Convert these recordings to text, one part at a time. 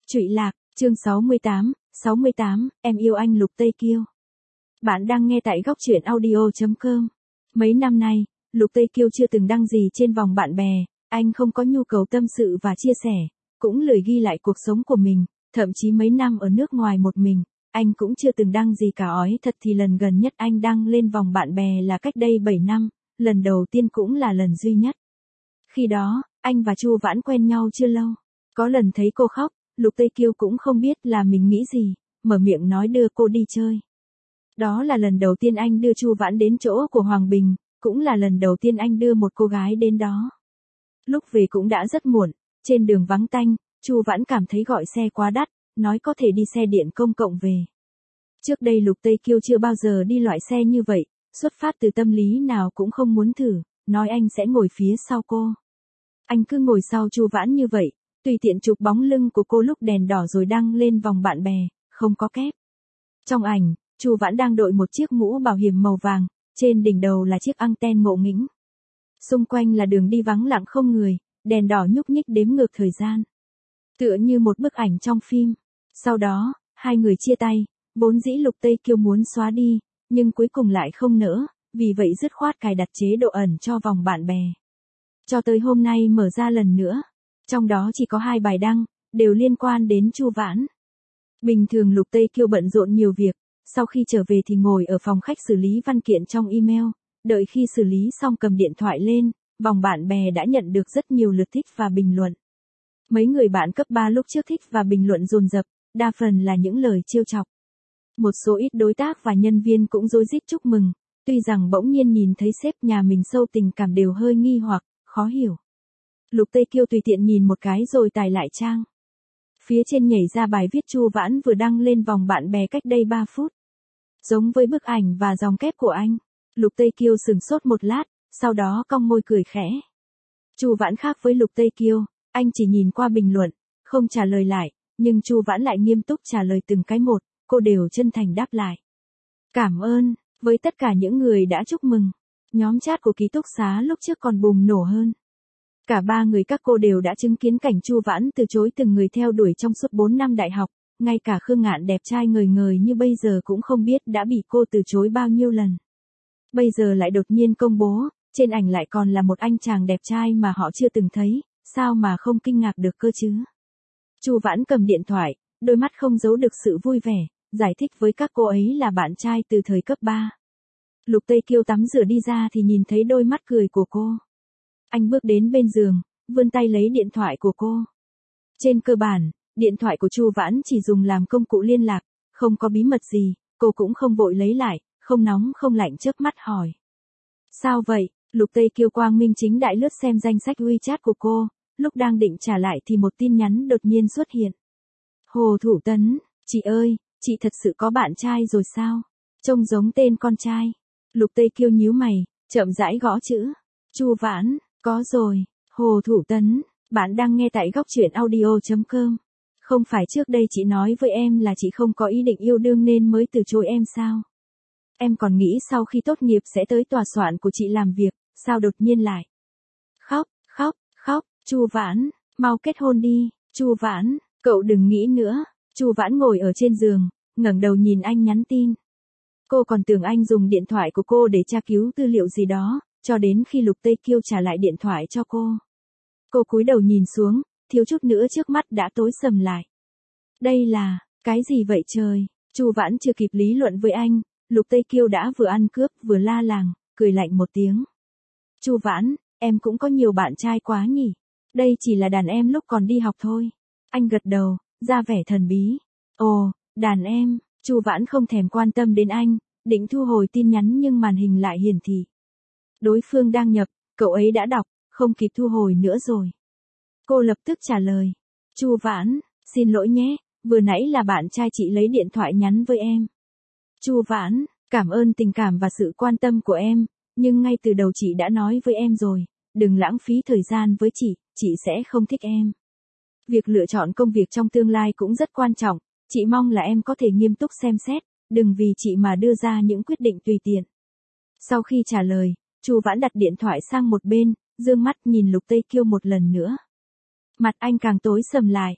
Trụy lạc, chương 68, em yêu anh Lục Tây Kiêu. Bạn đang nghe tại góc truyện audio.com. Mấy năm nay, Lục Tây Kiêu chưa từng đăng gì trên vòng bạn bè, anh không có nhu cầu tâm sự và chia sẻ, cũng lười ghi lại cuộc sống của mình, thậm chí mấy năm ở nước ngoài một mình, anh cũng chưa từng đăng gì cả. Ói thật thì lần gần nhất anh đăng lên vòng bạn bè là cách đây 7 năm, lần đầu tiên cũng là lần duy nhất. Khi đó, anh và Chu Vãn quen nhau chưa lâu. Có lần thấy cô khóc, Lục Tây Kiêu cũng không biết là mình nghĩ gì, mở miệng nói đưa cô đi chơi. Đó là lần đầu tiên anh đưa Chu Vãn đến chỗ của Hoàng Bình, cũng là lần đầu tiên anh đưa một cô gái đến đó. Lúc về cũng đã rất muộn, trên đường vắng tanh, Chu Vãn cảm thấy gọi xe quá đắt, nói có thể đi xe điện công cộng về. Trước đây Lục Tây Kiêu chưa bao giờ đi loại xe như vậy, xuất phát từ tâm lý nào cũng không muốn thử, nói anh sẽ ngồi phía sau cô. Anh cứ ngồi sau Chu Vãn như vậy, tùy tiện chụp bóng lưng của cô lúc đèn đỏ rồi đăng lên vòng bạn bè, không có kép. Trong ảnh, Chu Vãn đang đội một chiếc mũ bảo hiểm màu vàng, trên đỉnh đầu là chiếc anten ngộ nghĩnh. Xung quanh là đường đi vắng lặng không người, đèn đỏ nhúc nhích đếm ngược thời gian. Tựa như một bức ảnh trong phim. Sau đó, hai người chia tay, vốn dĩ Lục Tây Kiêu muốn xóa đi, nhưng cuối cùng lại không nỡ, vì vậy dứt khoát cài đặt chế độ ẩn cho vòng bạn bè. Cho tới hôm nay mở ra lần nữa, trong đó chỉ có 2 bài đăng, đều liên quan đến Chu Vãn. Bình thường Lục Tây Kiêu bận rộn nhiều việc, sau khi trở về thì ngồi ở phòng khách xử lý văn kiện trong email, đợi khi xử lý xong cầm điện thoại lên, vòng bạn bè đã nhận được rất nhiều lượt thích và bình luận. Mấy người bạn cấp 3 lúc trước thích và bình luận dồn dập, đa phần là những lời trêu chọc. Một số ít đối tác và nhân viên cũng rối rít chúc mừng, tuy rằng bỗng nhiên nhìn thấy sếp nhà mình sâu tình cảm đều hơi nghi hoặc, khó hiểu. Lục Tây Kiêu tùy tiện nhìn một cái rồi tải lại trang. Phía trên nhảy ra bài viết Chu Vãn vừa đăng lên vòng bạn bè cách đây 3 phút. Giống với bức ảnh và dòng kép của anh. Lục Tây Kiêu sửng sốt một lát, sau đó cong môi cười khẽ. Chu Vãn khác với Lục Tây Kiêu, anh chỉ nhìn qua bình luận, không trả lời lại, nhưng Chu Vãn lại nghiêm túc trả lời từng cái một, cô đều chân thành đáp lại. Cảm ơn, với tất cả những người đã chúc mừng. Nhóm chat của ký túc xá lúc trước còn bùng nổ hơn. Cả 3 người các cô đều đã chứng kiến cảnh Chu Vãn từ chối từng người theo đuổi trong suốt 4 năm đại học, ngay cả Khương Ngạn đẹp trai ngời ngời như bây giờ cũng không biết đã bị cô từ chối bao nhiêu lần. Bây giờ lại đột nhiên công bố, trên ảnh lại còn là một anh chàng đẹp trai mà họ chưa từng thấy, sao mà không kinh ngạc được cơ chứ. Chu Vãn cầm điện thoại, đôi mắt không giấu được sự vui vẻ, giải thích với các cô ấy là bạn trai từ thời cấp 3. Lục Tây Kiêu tắm rửa đi ra thì nhìn thấy đôi mắt cười của cô. Anh bước đến bên giường, vươn tay lấy điện thoại của cô. Trên cơ bản, điện thoại của Chu Vãn chỉ dùng làm công cụ liên lạc, không có bí mật gì, cô cũng không vội lấy lại, không nóng không lạnh chớp mắt hỏi. Sao vậy? Lục Tây Kiêu quang minh chính đại lướt xem danh sách WeChat của cô, lúc đang định trả lại thì một tin nhắn đột nhiên xuất hiện. Hồ Thủ Tấn, chị ơi, chị thật sự có bạn trai rồi sao? Trông giống tên con trai. Lục Tây Kiêu nhíu mày, chậm rãi gõ chữ. Chu Vãn, có rồi. Hồ Thủ Tấn, bạn đang nghe tại góc truyện audio.com. Không phải trước đây chị nói với em là chị không có ý định yêu đương nên mới từ chối em sao? Em còn nghĩ sau khi tốt nghiệp sẽ tới tòa soạn của chị làm việc, sao đột nhiên lại? Khóc, Chu Vãn, mau kết hôn đi, Chu Vãn, cậu đừng nghĩ nữa. Chu Vãn ngồi ở trên giường, ngẩng đầu nhìn anh nhắn tin. Cô còn tưởng anh dùng điện thoại của cô để tra cứu tư liệu gì đó, cho đến khi Lục Tây Kiêu trả lại điện thoại cho cô. Cô cúi đầu nhìn xuống, thiếu chút nữa trước mắt đã tối sầm lại. Đây là, cái gì vậy trời? Chu Vãn chưa kịp lý luận với anh, Lục Tây Kiêu đã vừa ăn cướp vừa la làng, cười lạnh một tiếng. Chu Vãn, em cũng có nhiều bạn trai quá nhỉ? Đây chỉ là đàn em lúc còn đi học thôi. Anh gật đầu, ra vẻ thần bí. Ồ, đàn em. Chu Vãn không thèm quan tâm đến anh, định thu hồi tin nhắn nhưng màn hình lại hiển thị. Đối phương đang nhập, cậu ấy đã đọc, không kịp thu hồi nữa rồi. Cô lập tức trả lời. Chu Vãn, xin lỗi nhé, vừa nãy là bạn trai chị lấy điện thoại nhắn với em. Chu Vãn, cảm ơn tình cảm và sự quan tâm của em, nhưng ngay từ đầu chị đã nói với em rồi, đừng lãng phí thời gian với chị sẽ không thích em. Việc lựa chọn công việc trong tương lai cũng rất quan trọng, chị mong là em có thể nghiêm túc xem xét, đừng vì chị mà đưa ra những quyết định tùy tiện. Sau khi trả lời, Chu Vãn đặt điện thoại sang một bên, dương mắt nhìn Lục Tây Kiêu một lần nữa. Mặt anh càng tối sầm lại.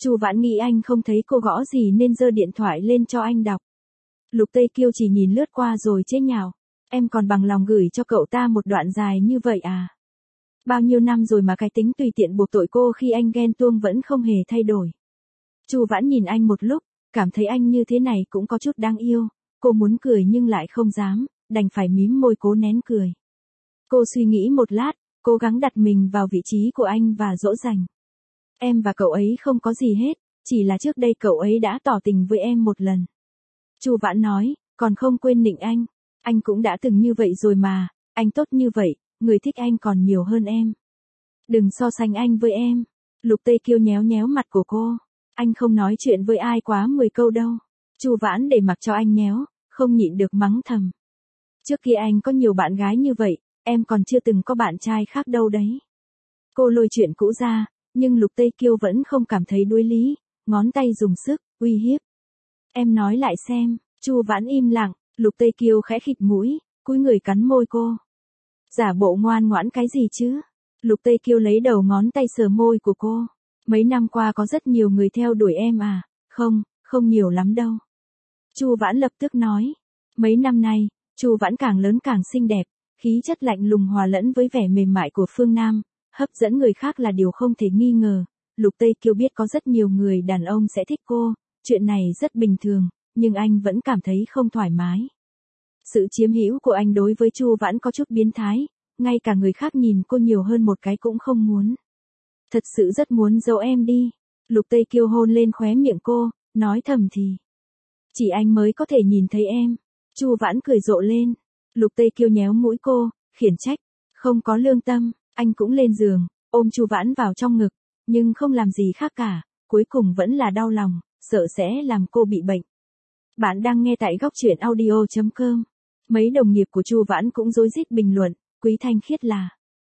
Chu Vãn nghĩ anh không thấy cô gõ gì nên giơ điện thoại lên cho anh đọc. Lục Tây Kiêu chỉ nhìn lướt qua rồi chế nhạo. Em còn bằng lòng gửi cho cậu ta một đoạn dài như vậy à? Bao nhiêu năm rồi mà cái tính tùy tiện buộc tội cô khi anh ghen tuông vẫn không hề thay đổi. Chu Vãn nhìn anh một lúc, cảm thấy anh như thế này cũng có chút đáng yêu. Cô muốn cười nhưng lại không dám, đành phải mím môi cố nén cười. Cô suy nghĩ một lát, cố gắng đặt mình vào vị trí của anh và dỗ dành. Em và cậu ấy không có gì hết, chỉ là trước đây cậu ấy đã tỏ tình với em một lần. Chu Vãn nói, còn không quên nịnh anh cũng đã từng như vậy rồi mà, anh tốt như vậy, người thích anh còn nhiều hơn em. Đừng so sánh anh với em. Lục Tây Kiêu nhéo nhéo mặt của cô. Anh không nói chuyện với ai quá 10 câu đâu. Chu Vãn để mặc cho anh nhéo, không nhịn được mắng thầm. Trước kia anh có nhiều bạn gái như vậy, em còn chưa từng có bạn trai khác đâu đấy. Cô lôi chuyện cũ ra, nhưng Lục Tây Kiêu vẫn không cảm thấy đuối lý, ngón tay dùng sức, uy hiếp. Em nói lại xem. Chu Vãn im lặng, Lục Tây Kiêu khẽ khịt mũi, cúi người cắn môi cô. Giả bộ ngoan ngoãn cái gì chứ? Lục Tây Kiêu lấy đầu ngón tay sờ môi của cô. Mấy năm qua có rất nhiều người theo đuổi em à? Không nhiều lắm đâu. Chu Vãn lập tức nói. Mấy năm nay, Chu Vãn càng lớn càng xinh đẹp, khí chất lạnh lùng hòa lẫn với vẻ mềm mại của phương Nam, hấp dẫn người khác là điều không thể nghi ngờ. Lục Tây Kiêu biết có rất nhiều người đàn ông sẽ thích cô, chuyện này rất bình thường, nhưng anh vẫn cảm thấy không thoải mái. Sự chiếm hữu của anh đối với Chu Vãn có chút biến thái, ngay cả người khác nhìn cô nhiều hơn một cái cũng không muốn. Thật sự rất muốn giấu em đi. Lục Tây Kiêu hôn lên khóe miệng cô, nói thầm thì. Chỉ anh mới có thể nhìn thấy em. Chu Vãn cười rộ lên. Lục Tây Kiêu nhéo mũi cô, khiển trách. Không có lương tâm, anh cũng lên giường, ôm Chu Vãn vào trong ngực, nhưng không làm gì khác cả, cuối cùng vẫn là đau lòng, sợ sẽ làm cô bị bệnh. Bạn đang nghe tại góc truyện audio.com. Mấy đồng nghiệp của Chu Vãn cũng rối rít bình luận, Quý Thanh Khiết là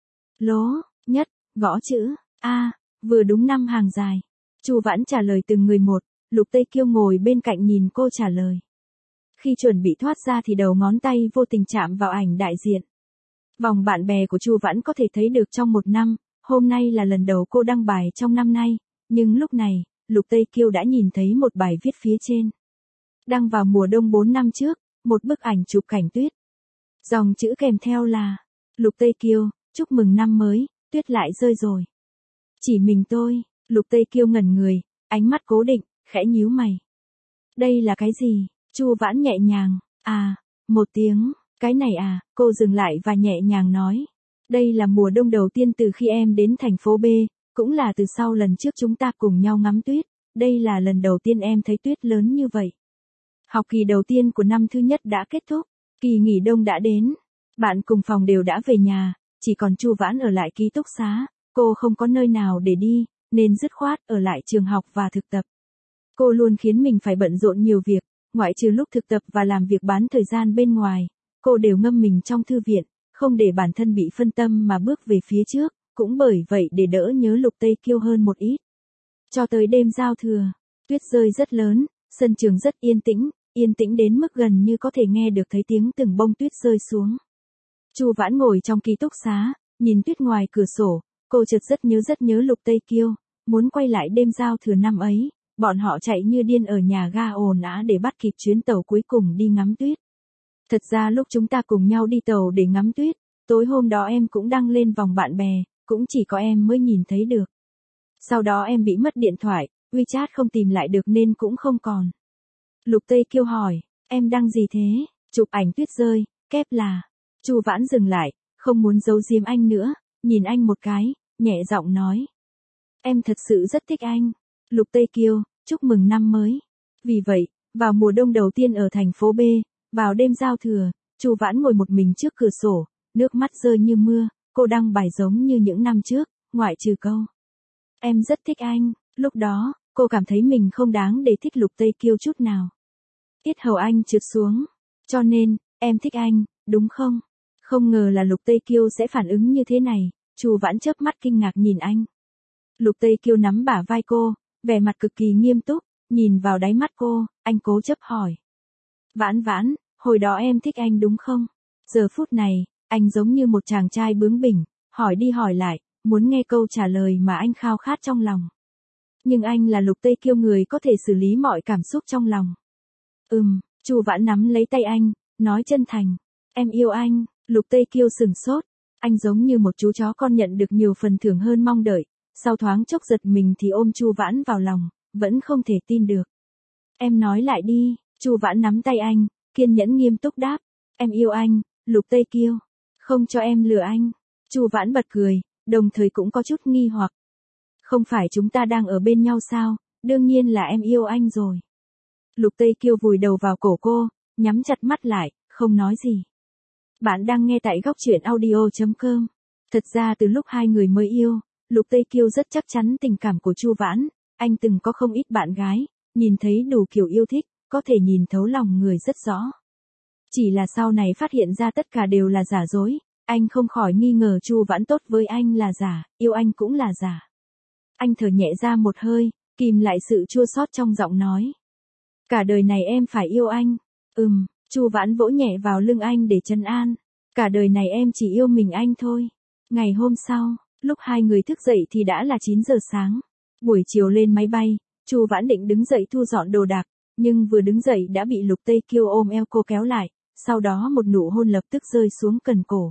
lố nhất, gõ chữ A, vừa đúng 5 hàng dài. Chu Vãn trả lời từng người một, Lục Tây Kiêu ngồi bên cạnh nhìn cô trả lời. Khi chuẩn bị thoát ra thì đầu ngón tay vô tình chạm vào ảnh đại diện. Vòng bạn bè của Chu Vãn có thể thấy được trong một năm, hôm nay là lần đầu cô đăng bài trong năm nay, nhưng lúc này, Lục Tây Kiêu đã nhìn thấy một bài viết phía trên. Đăng vào mùa đông 4 năm trước, một bức ảnh chụp cảnh tuyết. Dòng chữ kèm theo là, Lục Tây Kiêu, chúc mừng năm mới, tuyết lại rơi rồi. Chỉ mình tôi, Lục Tây Kiêu ngẩn người, ánh mắt cố định, khẽ nhíu mày. Đây là cái gì? Chu Vãn nhẹ nhàng, một tiếng, cái này à, cô dừng lại và nhẹ nhàng nói. Đây là mùa đông đầu tiên từ khi em đến thành phố B, cũng là từ sau lần trước chúng ta cùng nhau ngắm tuyết, đây là lần đầu tiên em thấy tuyết lớn như vậy. Học kỳ đầu tiên của năm thứ nhất đã kết thúc, kỳ nghỉ đông đã đến, bạn cùng phòng đều đã về nhà, chỉ còn Chu Vãn ở lại ký túc xá, cô không có nơi nào để đi, nên dứt khoát ở lại trường học và thực tập. Cô luôn khiến mình phải bận rộn nhiều việc, ngoại trừ lúc thực tập và làm việc bán thời gian bên ngoài, cô đều ngâm mình trong thư viện, không để bản thân bị phân tâm mà bước về phía trước, cũng bởi vậy để đỡ nhớ Lục Tây Kiêu hơn một ít. Cho tới đêm giao thừa, tuyết rơi rất lớn, sân trường rất yên tĩnh đến mức gần như có thể nghe được thấy tiếng từng bông tuyết rơi xuống. Chu Vãn ngồi trong ký túc xá, nhìn tuyết ngoài cửa sổ, cô chợt rất nhớ Lục Tây Kiêu, muốn quay lại đêm giao thừa năm ấy, bọn họ chạy như điên ở nhà ga ồn ào để bắt kịp chuyến tàu cuối cùng đi ngắm tuyết. Thật ra lúc chúng ta cùng nhau đi tàu để ngắm tuyết, tối hôm đó em cũng đăng lên vòng bạn bè, cũng chỉ có em mới nhìn thấy được. Sau đó em bị mất điện thoại, WeChat không tìm lại được nên cũng không còn. Lục Tây Kiêu hỏi, em đăng gì thế? Chụp ảnh tuyết rơi, kép là. Chu Vãn dừng lại, không muốn giấu giếm anh nữa, nhìn anh một cái, nhẹ giọng nói. Em thật sự rất thích anh. Lục Tây Kiêu, chúc mừng năm mới. Vì vậy, vào mùa đông đầu tiên ở thành phố B, vào đêm giao thừa, Chu Vãn ngồi một mình trước cửa sổ, nước mắt rơi như mưa, cô đăng bài giống như những năm trước, ngoại trừ câu. Em rất thích anh, lúc đó, cô cảm thấy mình không đáng để thích Lục Tây Kiêu chút nào. Yết hầu anh trượt xuống, cho nên, em thích anh, đúng không? Không ngờ là Lục Tây Kiêu sẽ phản ứng như thế này, Chu Vãn chớp mắt kinh ngạc nhìn anh. Lục Tây Kiêu nắm bả vai cô, vẻ mặt cực kỳ nghiêm túc, nhìn vào đáy mắt cô, anh cố chấp hỏi. Vãn Vãn, hồi đó em thích anh đúng không? Giờ phút này, anh giống như một chàng trai bướng bỉnh, hỏi đi hỏi lại, muốn nghe câu trả lời mà anh khao khát trong lòng. Nhưng anh là Lục Tây Kiêu, người có thể xử lý mọi cảm xúc trong lòng. Chu Vãn nắm lấy tay anh, nói chân thành. Em yêu anh. Lục Tây Kiêu sừng sốt. Anh giống như một chú chó con nhận được nhiều phần thưởng hơn mong đợi. Sau thoáng chốc giật mình thì ôm Chu Vãn vào lòng, vẫn không thể tin được. Em nói lại đi. Chu Vãn nắm tay anh, kiên nhẫn nghiêm túc đáp. Em yêu anh, Lục Tây Kiêu. Không cho em lừa anh. Chu Vãn bật cười, đồng thời cũng có chút nghi hoặc. Không phải chúng ta đang ở bên nhau sao, đương nhiên là em yêu anh rồi. Lục Tây Kiêu vùi đầu vào cổ cô, nhắm chặt mắt lại, không nói gì. Bạn đang nghe tại góc truyện audio.com. Thật ra từ lúc hai người mới yêu, Lục Tây Kiêu rất chắc chắn tình cảm của Chu Vãn. Anh từng có không ít bạn gái, nhìn thấy đủ kiểu yêu thích, có thể nhìn thấu lòng người rất rõ. Chỉ là sau này phát hiện ra tất cả đều là giả dối, anh không khỏi nghi ngờ Chu Vãn tốt với anh là giả, yêu anh cũng là giả. Anh thở nhẹ ra một hơi, kìm lại sự chua xót trong giọng nói. Cả đời này em phải yêu anh. Chu Vãn vỗ nhẹ vào lưng anh để trấn an. Cả đời này em chỉ yêu mình anh thôi. Ngày hôm sau, lúc hai người thức dậy thì đã là 9 giờ sáng. Buổi chiều lên máy bay, Chu Vãn định đứng dậy thu dọn đồ đạc, nhưng vừa đứng dậy đã bị Lục Tây Kiêu ôm eo cô kéo lại, sau đó một nụ hôn lập tức rơi xuống cần cổ.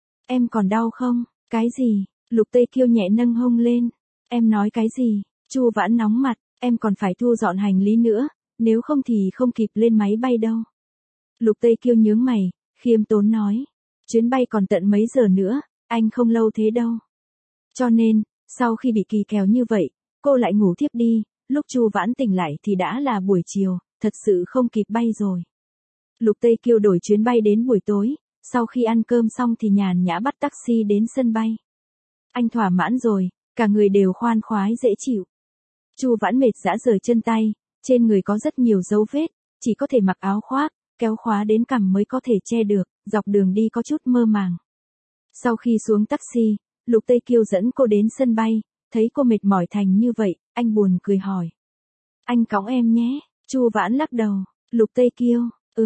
Em còn đau không? Cái gì? Lục Tây Kiêu nhẹ nâng hông lên. Em nói cái gì? Chu Vãn nóng mặt, em còn phải thu dọn hành lý nữa, nếu không thì không kịp lên máy bay đâu. Lục Tây Kiêu nhướng mày, khiêm tốn nói. Chuyến bay còn tận mấy giờ nữa, anh không lâu thế đâu. Cho nên, sau khi bị kỳ kèo như vậy, cô lại ngủ thiếp đi, lúc Chu Vãn tỉnh lại thì đã là buổi chiều, thật sự không kịp bay rồi. Lục Tây Kiêu đổi chuyến bay đến buổi tối, sau khi ăn cơm xong thì nhàn nhã bắt taxi đến sân bay. Anh thỏa mãn rồi, cả người đều khoan khoái dễ chịu. Chu Vãn mệt rã rời chân tay, trên người có rất nhiều dấu vết, chỉ có thể mặc áo khoác, kéo khóa đến cằm mới có thể che được, dọc đường đi có chút mơ màng. Sau khi xuống taxi, Lục Tây Kiêu dẫn cô đến sân bay, thấy cô mệt mỏi thành như vậy, anh buồn cười hỏi. Anh cõng em nhé. Chu Vãn lắc đầu. Lục Tây Kiêu,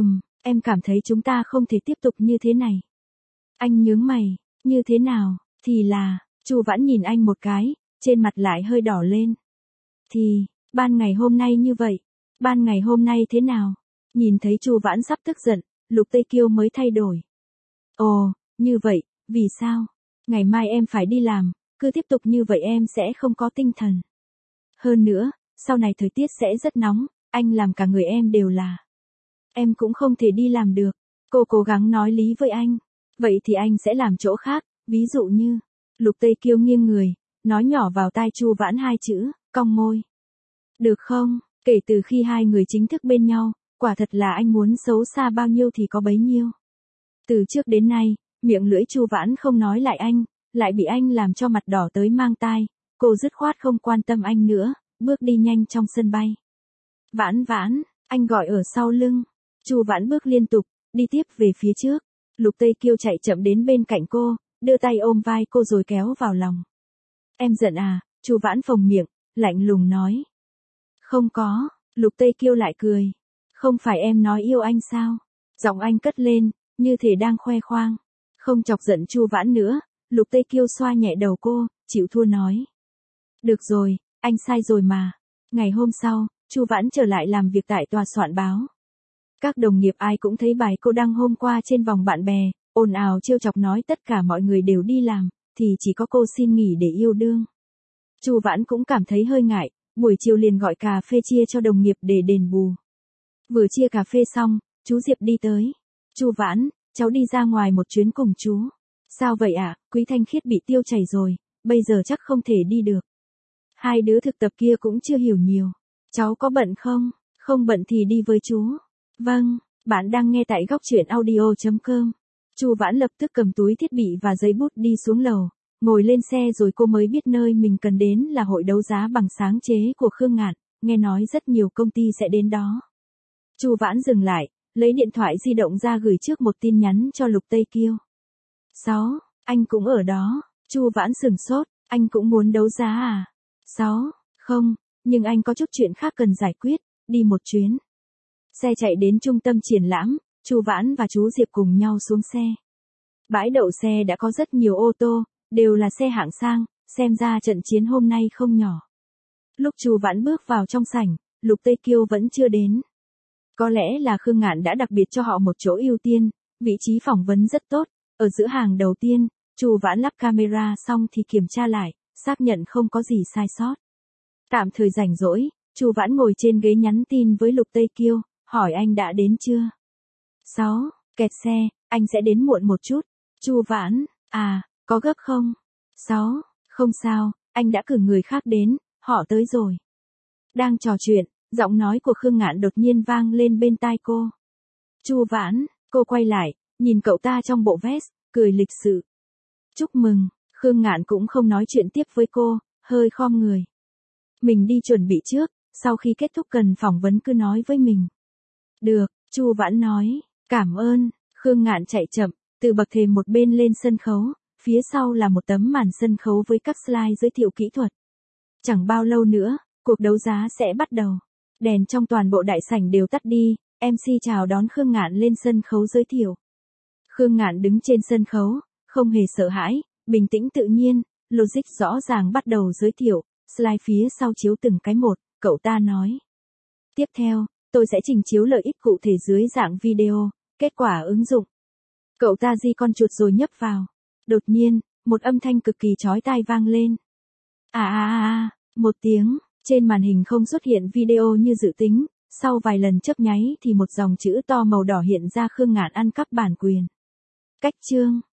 em cảm thấy chúng ta không thể tiếp tục như thế này. Anh nhướng mày, như thế nào, thì là, Chu Vãn nhìn anh một cái, trên mặt lại hơi đỏ lên. Thì, ban ngày hôm nay như vậy, ban ngày hôm nay thế nào? Nhìn thấy Chu Vãn sắp tức giận, Lục Tây Kiêu mới thay đổi. Ồ, như vậy, vì sao? Ngày mai em phải đi làm, cứ tiếp tục như vậy em sẽ không có tinh thần. Hơn nữa, sau này thời tiết sẽ rất nóng, anh làm cả người em đều là. Em cũng không thể đi làm được. Cô cố gắng nói lý với anh. Vậy thì anh sẽ làm chỗ khác, ví dụ như. Lục Tây Kiêu nghiêng người, nói nhỏ vào tai Chu Vãn hai chữ, cong môi. Được không? Kể từ khi hai người chính thức bên nhau, quả thật là anh muốn xấu xa bao nhiêu thì có bấy nhiêu. Từ trước đến nay, miệng lưỡi Chu Vãn không nói lại anh, lại bị anh làm cho mặt đỏ tới mang tai. Cô dứt khoát không quan tâm anh nữa, bước đi nhanh trong sân bay. Vãn Vãn, anh gọi ở sau lưng. Chu Vãn bước liên tục, đi tiếp về phía trước. Lục Tây Kiêu chạy chậm đến bên cạnh cô, đưa tay ôm vai cô rồi kéo vào lòng. Em giận à? Chu Vãn phồng miệng, lạnh lùng nói. Không có. Lục Tây Kiêu lại cười. Không phải em nói yêu anh sao? Giọng anh cất lên, như thể đang khoe khoang. Không chọc giận Chu Vãn nữa, Lục Tây Kiêu xoa nhẹ đầu cô, chịu thua nói. Được rồi, anh sai rồi mà. Ngày hôm sau, Chu Vãn trở lại làm việc tại tòa soạn báo. Các đồng nghiệp ai cũng thấy bài cô đăng hôm qua trên vòng bạn bè, ồn ào trêu chọc nói tất cả mọi người đều đi làm, thì chỉ có cô xin nghỉ để yêu đương. Chu Vãn cũng cảm thấy hơi ngại, buổi chiều liền gọi cà phê chia cho đồng nghiệp để đền bù. Vừa chia cà phê xong, chú Diệp đi tới. Chu Vãn, cháu đi ra ngoài một chuyến cùng chú. Sao vậy ạ? Quý Thanh Khiết bị tiêu chảy rồi, bây giờ chắc không thể đi được. Hai đứa thực tập kia cũng chưa hiểu nhiều. Cháu có bận không? Không bận thì đi với chú. Vâng, bạn đang nghe tại góc truyện audio.com. Chu Vãn lập tức cầm túi thiết bị và giấy bút đi xuống lầu, ngồi lên xe rồi cô mới biết nơi mình cần đến là hội đấu giá bằng sáng chế của Khương Ngạn, nghe nói rất nhiều công ty sẽ đến đó. Chu Vãn dừng lại, lấy điện thoại di động ra gửi trước một tin nhắn cho Lục Tây Kiêu. 6, anh cũng ở đó. Chu Vãn sửng sốt, anh cũng muốn đấu giá à? 6, không, nhưng anh có chút chuyện khác cần giải quyết, đi một chuyến. Xe chạy đến trung tâm triển lãm, Chu Vãn và chú Diệp cùng nhau xuống xe. Bãi đậu xe đã có rất nhiều ô tô, đều là xe hạng sang, xem ra trận chiến hôm nay không nhỏ. Lúc Chu Vãn bước vào trong sảnh, Lục Tây Kiêu vẫn chưa đến. Có lẽ là Khương Ngạn đã đặc biệt cho họ một chỗ ưu tiên, vị trí phỏng vấn rất tốt, ở giữa hàng đầu tiên. Chu Vãn lắp camera xong thì kiểm tra lại, xác nhận không có gì sai sót. Tạm thời rảnh rỗi, Chu Vãn ngồi trên ghế nhắn tin với Lục Tây Kiêu, hỏi anh đã đến chưa? 6. Kẹt xe, anh sẽ đến muộn một chút. Chu Vãn, có gấp không? 6. Không sao, anh đã cử người khác đến, họ tới rồi. Đang trò chuyện, giọng nói của Khương Ngạn đột nhiên vang lên bên tai cô. Chu Vãn, cô quay lại, nhìn cậu ta trong bộ vest, cười lịch sự. Chúc mừng, Khương Ngạn cũng không nói chuyện tiếp với cô, hơi khom người. Mình đi chuẩn bị trước, sau khi kết thúc cần phỏng vấn cứ nói với mình. Được, Chu Vãn nói, cảm ơn. Khương Ngạn chạy chậm, từ bậc thềm một bên lên sân khấu, phía sau là một tấm màn sân khấu với các slide giới thiệu kỹ thuật. Chẳng bao lâu nữa, cuộc đấu giá sẽ bắt đầu. Đèn trong toàn bộ đại sảnh đều tắt đi, MC chào đón Khương Ngạn lên sân khấu giới thiệu. Khương Ngạn đứng trên sân khấu, không hề sợ hãi, bình tĩnh tự nhiên, logic rõ ràng bắt đầu giới thiệu, slide phía sau chiếu từng cái một, cậu ta nói. Tiếp theo, tôi sẽ trình chiếu lợi ích cụ thể dưới dạng video, kết quả ứng dụng. Cậu ta di con chuột rồi nhấp vào. Đột nhiên, một âm thanh cực kỳ chói tai vang lên. Một tiếng, trên màn hình không xuất hiện video như dự tính, sau vài lần chớp nháy thì một dòng chữ to màu đỏ hiện ra Khương Ngạn ăn cắp bản quyền. Cách chương